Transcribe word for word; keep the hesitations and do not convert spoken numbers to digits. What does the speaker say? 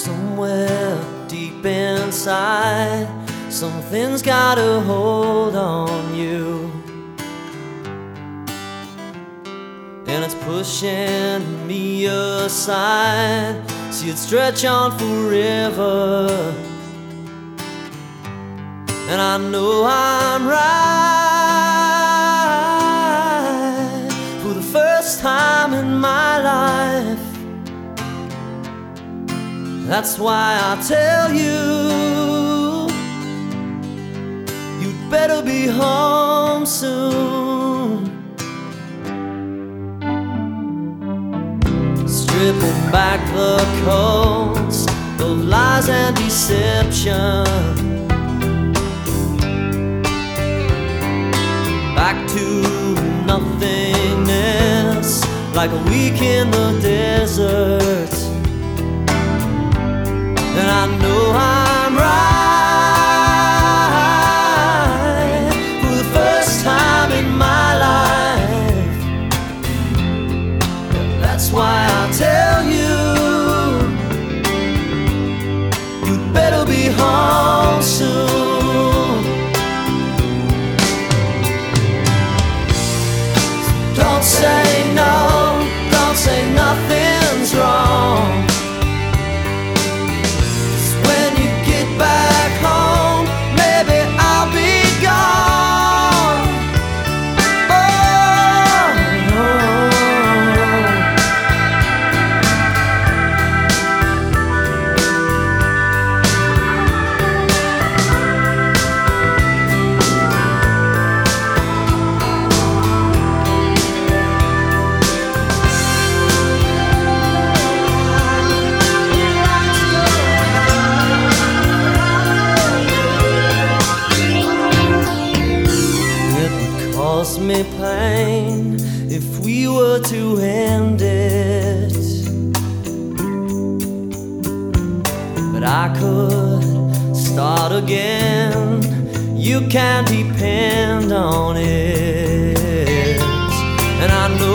Somewhere deep inside, something's got a hold on you, and it's pushing me aside. See it stretch on forever, and I know I'm right for the first time in my life. That's why I tell you, you'd better be home soon. Stripping back the coats of lies and deception, back to nothingness, like a week in the desert. And I know I'm right for the first time in my life. That's why I tell you, you'd better be home soon. Don't say no, don't say nothing's wrong. Back home, maybe I'll be gone. Oh, me pain if we were to end it, but I could start again. You can depend on it, and I know